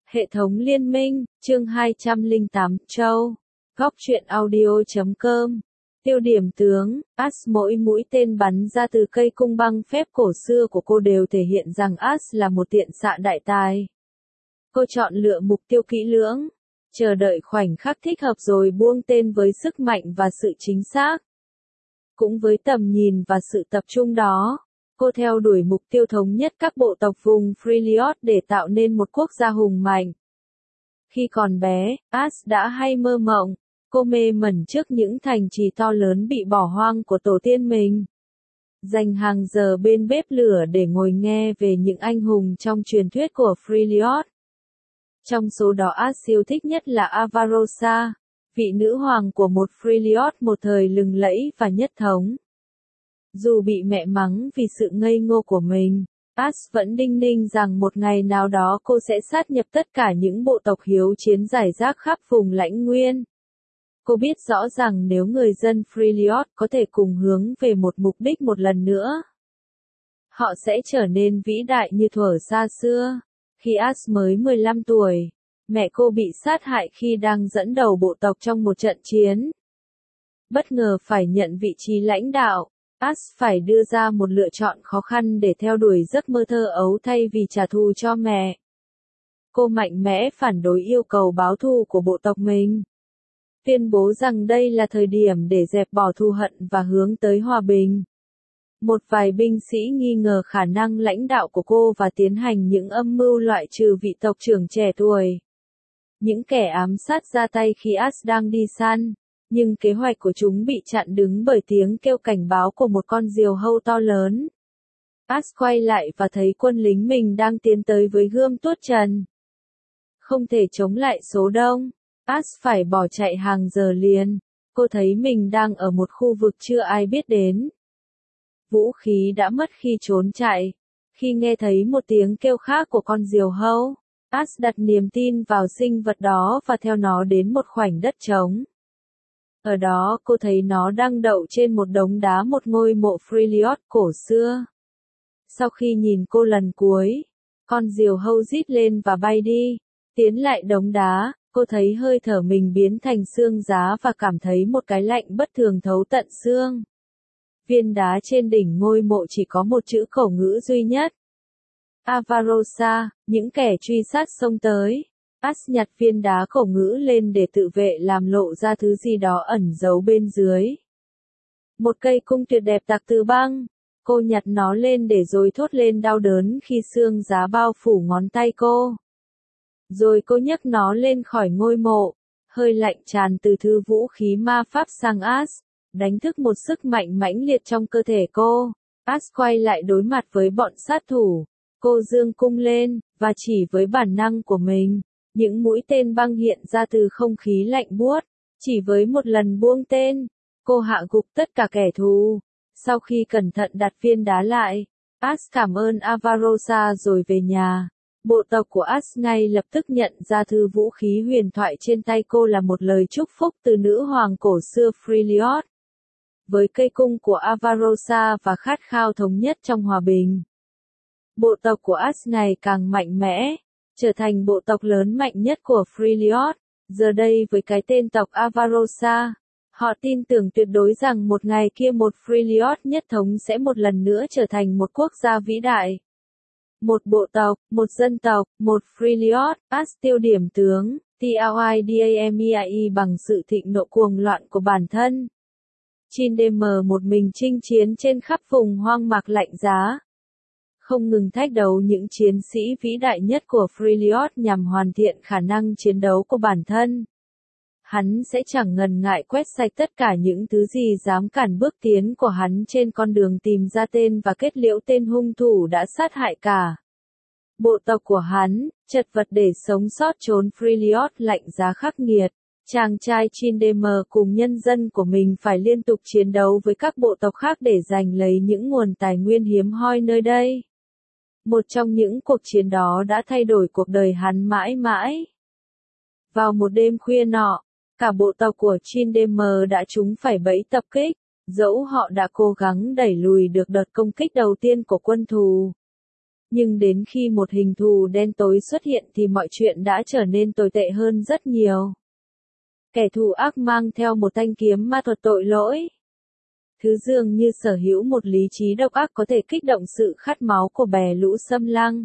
Hệ thống liên minh, chương 208, Châu. Góc truyện audio.com. Tiêu điểm tướng, mỗi mũi tên bắn ra từ cây cung băng phép cổ xưa của cô đều thể hiện rằng là một tiện xạ đại tài. Cô chọn lựa mục tiêu kỹ lưỡng, chờ đợi khoảnh khắc thích hợp rồi buông tên với sức mạnh và sự chính xác. Cũng với tầm nhìn và sự tập trung đó, cô theo đuổi mục tiêu thống nhất các bộ tộc vùng Freljord để tạo nên một quốc gia hùng mạnh. Khi còn bé, đã hay mơ mộng, cô mê mẩn trước những thành trì to lớn bị bỏ hoang của tổ tiên mình. Dành hàng giờ bên bếp lửa để ngồi nghe về những anh hùng trong truyền thuyết của Freljord. Trong số đó yêu thích nhất là Avarosa, vị nữ hoàng của một Freljord một thời lừng lẫy và nhất thống. Dù bị mẹ mắng vì sự ngây ngô của mình, vẫn đinh ninh rằng một ngày nào đó cô sẽ sát nhập tất cả những bộ tộc hiếu chiến rải rác khắp vùng lãnh nguyên. Cô biết rõ rằng nếu người dân Freljord có thể cùng hướng về một mục đích một lần nữa, họ sẽ trở nên vĩ đại như thuở xa xưa. Khi mới 15 tuổi, mẹ cô bị sát hại khi đang dẫn đầu bộ tộc trong một trận chiến. Bất ngờ phải nhận vị trí lãnh đạo, phải đưa ra một lựa chọn khó khăn để theo đuổi giấc mơ thơ ấu thay vì trả thù cho mẹ. Cô mạnh mẽ phản đối yêu cầu báo thù của bộ tộc mình, tuyên bố rằng đây là thời điểm để dẹp bỏ thù hận và hướng tới hòa bình. Một vài binh sĩ nghi ngờ khả năng lãnh đạo của cô và tiến hành những âm mưu loại trừ vị tộc trưởng trẻ tuổi. Những kẻ ám sát ra tay khi đang đi săn, nhưng kế hoạch của chúng bị chặn đứng bởi tiếng kêu cảnh báo của một con diều hâu to lớn. Quay lại và thấy quân lính mình đang tiến tới với gươm tuốt trần. Không thể chống lại số đông, phải bỏ chạy hàng giờ liền. Cô thấy mình đang ở một khu vực chưa ai biết đến. Vũ khí đã mất khi trốn chạy. Khi nghe thấy một tiếng kêu khác của con diều hâu, đặt niềm tin vào sinh vật đó và theo nó đến một khoảnh đất trống. Ở đó cô thấy nó đang đậu trên một đống đá một ngôi mộ Freljord cổ xưa. Sau khi nhìn cô lần cuối, con diều hâu rít lên và bay đi. Tiến lại đống đá, cô thấy hơi thở mình biến thành xương giá và cảm thấy một cái lạnh bất thường thấu tận xương. Viên đá trên đỉnh ngôi mộ chỉ có một chữ khẩu ngữ duy nhất. Avarosa, những kẻ truy sát xông tới. Nhặt viên đá khẩu ngữ lên để tự vệ làm lộ ra thứ gì đó ẩn giấu bên dưới. Một cây cung tuyệt đẹp tạc từ băng. Cô nhặt nó lên để rồi thốt lên đau đớn khi xương giá bao phủ ngón tay cô. Rồi cô nhấc nó lên khỏi ngôi mộ. Hơi lạnh tràn từ thứ vũ khí ma pháp sang đánh thức một sức mạnh mãnh liệt trong cơ thể cô. Quay lại đối mặt với bọn sát thủ. Cô giương cung lên, và chỉ với bản năng của mình, những mũi tên băng hiện ra từ không khí lạnh buốt. Chỉ với một lần buông tên, cô hạ gục tất cả kẻ thù. Sau khi cẩn thận đặt viên đá lại, cảm ơn Avarosa rồi về nhà. Bộ tộc của ngay lập tức nhận ra thư vũ khí huyền thoại trên tay cô là một lời chúc phúc từ nữ hoàng cổ xưa Freljord. Với cây cung của Avarosa và khát khao thống nhất trong hòa bình, bộ tộc của ngày càng mạnh mẽ, trở thành bộ tộc lớn mạnh nhất của Freljord. Giờ đây với cái tên tộc Avarosa, họ tin tưởng tuyệt đối rằng một ngày kia một Freljord nhất thống sẽ một lần nữa trở thành một quốc gia vĩ đại. Một bộ tộc, một dân tộc, một Freljord. Tiêu điểm tướng, Tidamei bằng sự thịnh nộ cuồng loạn của bản thân. Chindemere một mình chinh chiến trên khắp vùng hoang mạc lạnh giá, không ngừng thách đấu những chiến sĩ vĩ đại nhất của Freljord nhằm hoàn thiện khả năng chiến đấu của bản thân. Hắn sẽ chẳng ngần ngại quét sạch tất cả những thứ gì dám cản bước tiến của hắn trên con đường tìm ra tên và kết liễu tên hung thủ đã sát hại cả bộ tộc của hắn, chật vật để sống sót chốn Freljord lạnh giá khắc nghiệt. Chàng trai Chindemere cùng nhân dân của mình phải liên tục chiến đấu với các bộ tộc khác để giành lấy những nguồn tài nguyên hiếm hoi nơi đây. Một trong những cuộc chiến đó đã thay đổi cuộc đời hắn mãi mãi. Vào một đêm khuya nọ, cả bộ tộc của Chindemere đã trúng phải bẫy tập kích, dẫu họ đã cố gắng đẩy lùi được đợt công kích đầu tiên của quân thù. Nhưng đến khi một hình thù đen tối xuất hiện thì mọi chuyện đã trở nên tồi tệ hơn rất nhiều. Kẻ thù ác mang theo một thanh kiếm ma thuật tội lỗi. Thứ dường như sở hữu một lý trí độc ác có thể kích động sự khát máu của bè lũ xâm lăng.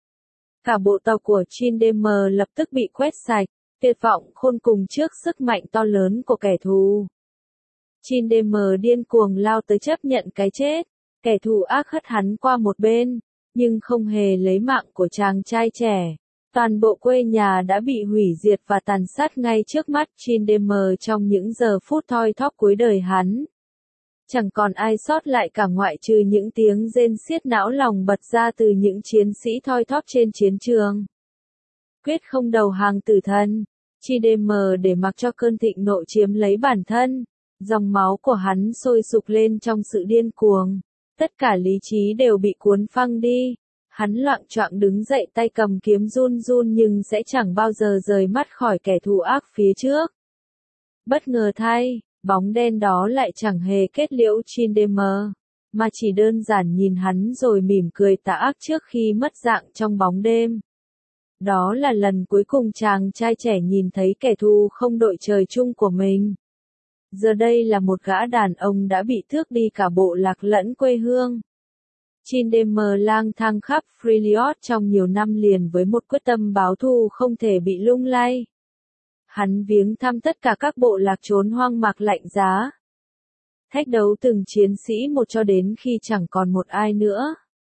Cả bộ tộc của Chindemir lập tức bị quét sạch, tuyệt vọng khôn cùng trước sức mạnh to lớn của kẻ thù. Chindemir điên cuồng lao tới chấp nhận cái chết, kẻ thù ác hất hắn qua một bên, nhưng không hề lấy mạng của chàng trai trẻ. Toàn bộ quê nhà đã bị hủy diệt và tàn sát ngay trước mắt Chindemir trong những giờ phút thoi thóp cuối đời hắn. Chẳng còn ai sót lại cả ngoại trừ những tiếng rên xiết não lòng bật ra từ những chiến sĩ thoi thóp trên chiến trường. Quyết không đầu hàng tử thần, Chindemir để mặc cho cơn thịnh nộ chiếm lấy bản thân. Dòng máu của hắn sôi sục lên trong sự điên cuồng. Tất cả lý trí đều bị cuốn phăng đi. Hắn loạng choạng đứng dậy, tay cầm kiếm run run nhưng sẽ chẳng bao giờ rời mắt khỏi kẻ thù ác phía trước. Bất ngờ thay, bóng đen đó lại chẳng hề kết liễu Chindemir, mà chỉ đơn giản nhìn hắn rồi mỉm cười tà ác trước khi mất dạng trong bóng đêm. Đó là lần cuối cùng chàng trai trẻ nhìn thấy kẻ thù không đội trời chung của mình. Giờ đây là một gã đàn ông đã bị tước đi cả bộ lạc lẫn quê hương. Chindemir lang thang khắp Freljord trong nhiều năm liền với một quyết tâm báo thù không thể bị lung lay. Hắn viếng thăm tất cả các bộ lạc trốn hoang mạc lạnh giá. Thách đấu từng chiến sĩ một cho đến khi chẳng còn một ai nữa.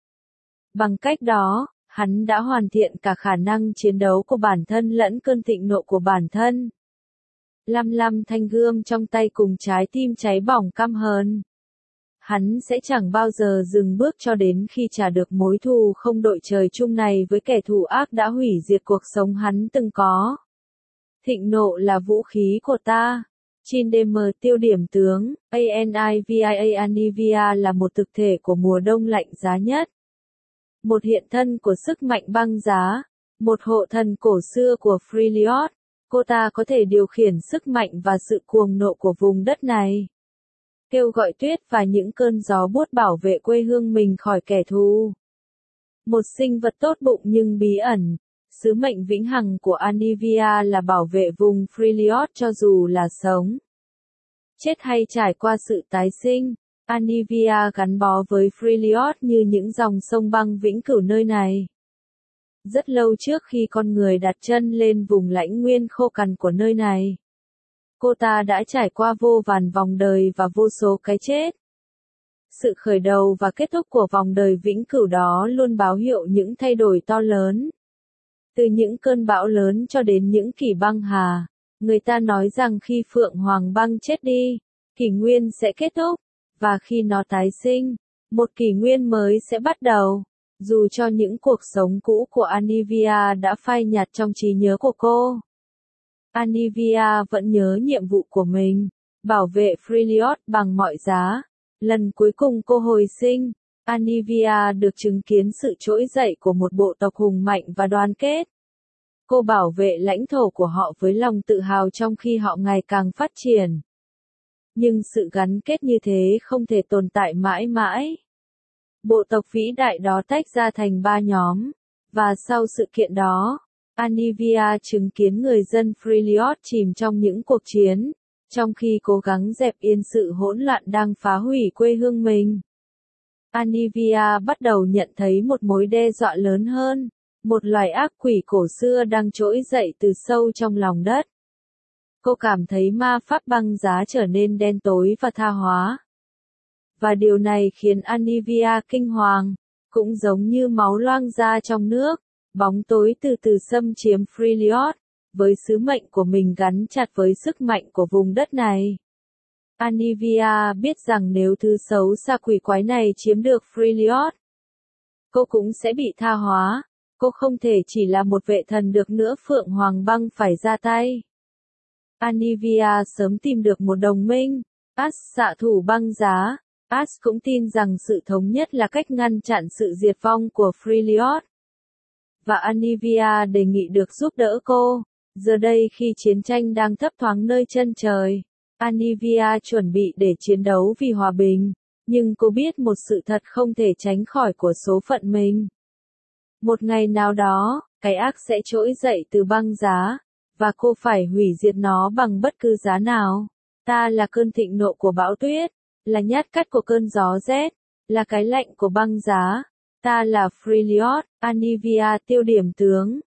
Bằng cách đó, hắn đã hoàn thiện cả khả năng chiến đấu của bản thân lẫn cơn thịnh nộ của bản thân. Lăm thanh gươm trong tay cùng trái tim cháy bỏng căm hờn. Hắn sẽ chẳng bao giờ dừng bước cho đến khi trả được mối thù không đội trời chung này với kẻ thù ác đã hủy diệt cuộc sống hắn từng có. Thịnh nộ là vũ khí của ta. Chindemir tiêu điểm tướng, Anivia là một thực thể của mùa đông lạnh giá nhất. Một hiện thân của sức mạnh băng giá, một hộ thần cổ xưa của Freljord. Cô ta có thể điều khiển sức mạnh và sự cuồng nộ của vùng đất này. Kêu gọi tuyết và những cơn gió buốt bảo vệ quê hương mình khỏi kẻ thù. Một sinh vật tốt bụng nhưng bí ẩn. Sứ mệnh vĩnh hằng của Anivia là bảo vệ vùng Freljord cho dù là sống, chết hay trải qua sự tái sinh. Anivia gắn bó với Freljord như những dòng sông băng vĩnh cửu nơi này. Rất lâu trước khi con người đặt chân lên vùng lãnh nguyên khô cằn của nơi này, cô ta đã trải qua vô vàn vòng đời và vô số cái chết. Sự khởi đầu và kết thúc của vòng đời vĩnh cửu đó luôn báo hiệu những thay đổi to lớn. Từ những cơn bão lớn cho đến những kỷ băng hà, người ta nói rằng khi Phượng Hoàng băng chết đi, kỷ nguyên sẽ kết thúc, và khi nó tái sinh, một kỷ nguyên mới sẽ bắt đầu. Dù cho những cuộc sống cũ của Anivia đã phai nhạt trong trí nhớ của cô, Anivia vẫn nhớ nhiệm vụ của mình, bảo vệ Freljord bằng mọi giá. Lần cuối cùng cô hồi sinh, Anivia được chứng kiến sự trỗi dậy của một bộ tộc hùng mạnh và đoàn kết. Cô bảo vệ lãnh thổ của họ với lòng tự hào trong khi họ ngày càng phát triển. Nhưng sự gắn kết như thế không thể tồn tại mãi mãi. Bộ tộc vĩ đại đó tách ra thành 3 nhóm, và sau sự kiện đó, Anivia chứng kiến người dân Freljord chìm trong những cuộc chiến, trong khi cố gắng dẹp yên sự hỗn loạn đang phá hủy quê hương mình. Anivia bắt đầu nhận thấy một mối đe dọa lớn hơn, một loài ác quỷ cổ xưa đang trỗi dậy từ sâu trong lòng đất. Cô cảm thấy ma pháp băng giá trở nên đen tối và tha hóa. Và điều này khiến Anivia kinh hoàng, cũng giống như máu loang ra trong nước, bóng tối từ từ xâm chiếm Freljord, với sứ mệnh của mình gắn chặt với sức mạnh của vùng đất này. Anivia biết rằng nếu thứ xấu xa quỷ quái này chiếm được Freljord, cô cũng sẽ bị tha hóa. Cô không thể chỉ là một vệ thần được nữa, Phượng Hoàng băng phải ra tay. Anivia sớm tìm được một đồng minh, Ash xạ thủ băng giá. Ash cũng tin rằng sự thống nhất là cách ngăn chặn sự diệt vong của Freljord. Và Anivia đề nghị được giúp đỡ cô. Giờ đây khi chiến tranh đang thấp thoáng nơi chân trời, Anivia chuẩn bị để chiến đấu vì hòa bình. Nhưng cô biết một sự thật không thể tránh khỏi của số phận mình. Một ngày nào đó, cái ác sẽ trỗi dậy từ băng giá, và cô phải hủy diệt nó bằng bất cứ giá nào. Ta là cơn thịnh nộ của bão tuyết, là nhát cắt của cơn gió rét, là cái lạnh của băng giá. Ta là Freljord, Anivia tiêu điểm tướng,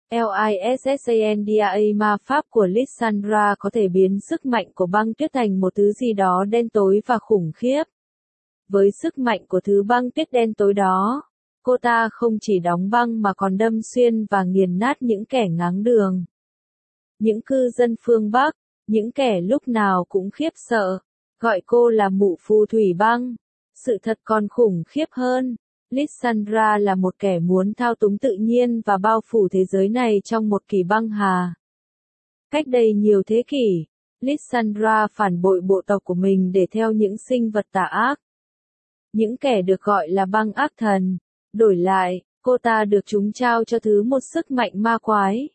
Lissandra ma pháp của Lissandra có thể biến sức mạnh của băng tuyết thành một thứ gì đó đen tối và khủng khiếp. Với sức mạnh của thứ băng tuyết đen tối đó, cô ta không chỉ đóng băng mà còn đâm xuyên và nghiền nát những kẻ ngáng đường. Những cư dân phương Bắc, những kẻ lúc nào cũng khiếp sợ, gọi cô là mụ phù thủy băng. Sự thật còn khủng khiếp hơn. Lissandra là một kẻ muốn thao túng tự nhiên và bao phủ thế giới này trong một kỳ băng hà. Cách đây nhiều thế kỷ, Lissandra phản bội bộ tộc của mình để theo những sinh vật tà ác. Những kẻ được gọi là băng ác thần. Đổi lại, cô ta được chúng trao cho thứ một sức mạnh ma quái.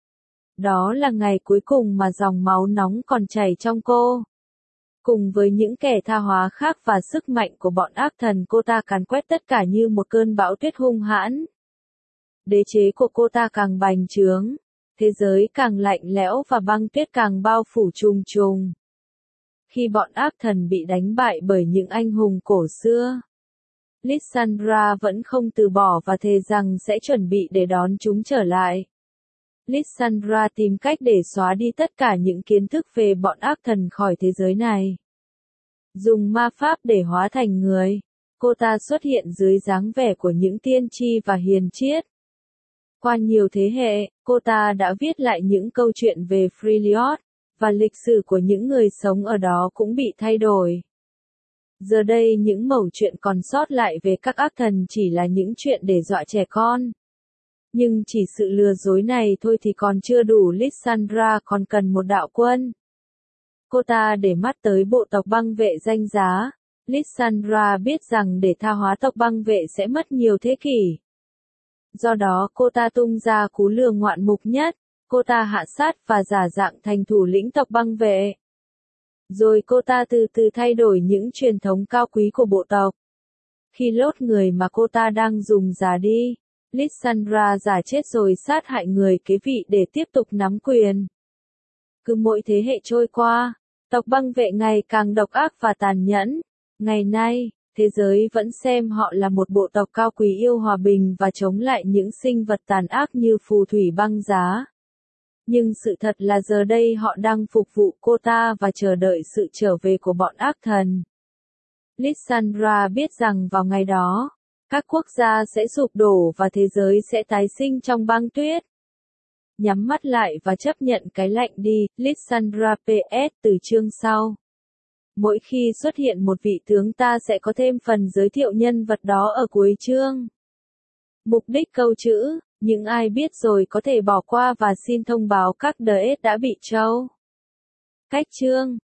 Đó là ngày cuối cùng mà dòng máu nóng còn chảy trong cô. Cùng với những kẻ tha hóa khác và sức mạnh của bọn ác thần, cô ta càn quét tất cả như một cơn bão tuyết hung hãn. Đế chế của cô ta càng bành trướng, thế giới càng lạnh lẽo và băng tuyết càng bao phủ trùng trùng. Khi bọn ác thần bị đánh bại bởi những anh hùng cổ xưa, Lissandra vẫn không từ bỏ và thề rằng sẽ chuẩn bị để đón chúng trở lại. Lissandra tìm cách để xóa đi tất cả những kiến thức về bọn ác thần khỏi thế giới này. Dùng ma pháp để hóa thành người, cô ta xuất hiện dưới dáng vẻ của những tiên tri và hiền triết. Qua nhiều thế hệ, cô ta đã viết lại những câu chuyện về Freljord, và lịch sử của những người sống ở đó cũng bị thay đổi. Giờ đây những mẩu chuyện còn sót lại về các ác thần chỉ là những chuyện để dọa trẻ con. Nhưng chỉ sự lừa dối này thôi thì còn chưa đủ, Lissandra còn cần một đạo quân. Cô ta để mắt tới bộ tộc băng vệ danh giá. Lissandra biết rằng để tha hóa tộc băng vệ sẽ mất nhiều thế kỷ. Do đó cô ta tung ra cú lừa ngoạn mục nhất. Cô ta hạ sát và giả dạng thành thủ lĩnh tộc băng vệ. Rồi cô ta từ từ thay đổi những truyền thống cao quý của bộ tộc. Khi lốt người mà cô ta đang dùng già đi, Lissandra giả chết rồi sát hại người kế vị để tiếp tục nắm quyền. Cứ mỗi thế hệ trôi qua, tộc băng vệ ngày càng độc ác và tàn nhẫn. Ngày nay, thế giới vẫn xem họ là một bộ tộc cao quý yêu hòa bình và chống lại những sinh vật tàn ác như phù thủy băng giá. Nhưng sự thật là giờ đây họ đang phục vụ cô ta và chờ đợi sự trở về của bọn ác thần. Lissandra biết rằng vào ngày đó, các quốc gia sẽ sụp đổ và thế giới sẽ tái sinh trong băng tuyết. Nhắm mắt lại và chấp nhận cái lạnh đi, Lissandra PS từ chương sau. Mỗi khi xuất hiện một vị tướng ta sẽ có thêm phần giới thiệu nhân vật đó ở cuối chương. Mục đích câu chữ, những ai biết rồi có thể bỏ qua và xin thông báo các DS đã bị trâu. Cách chương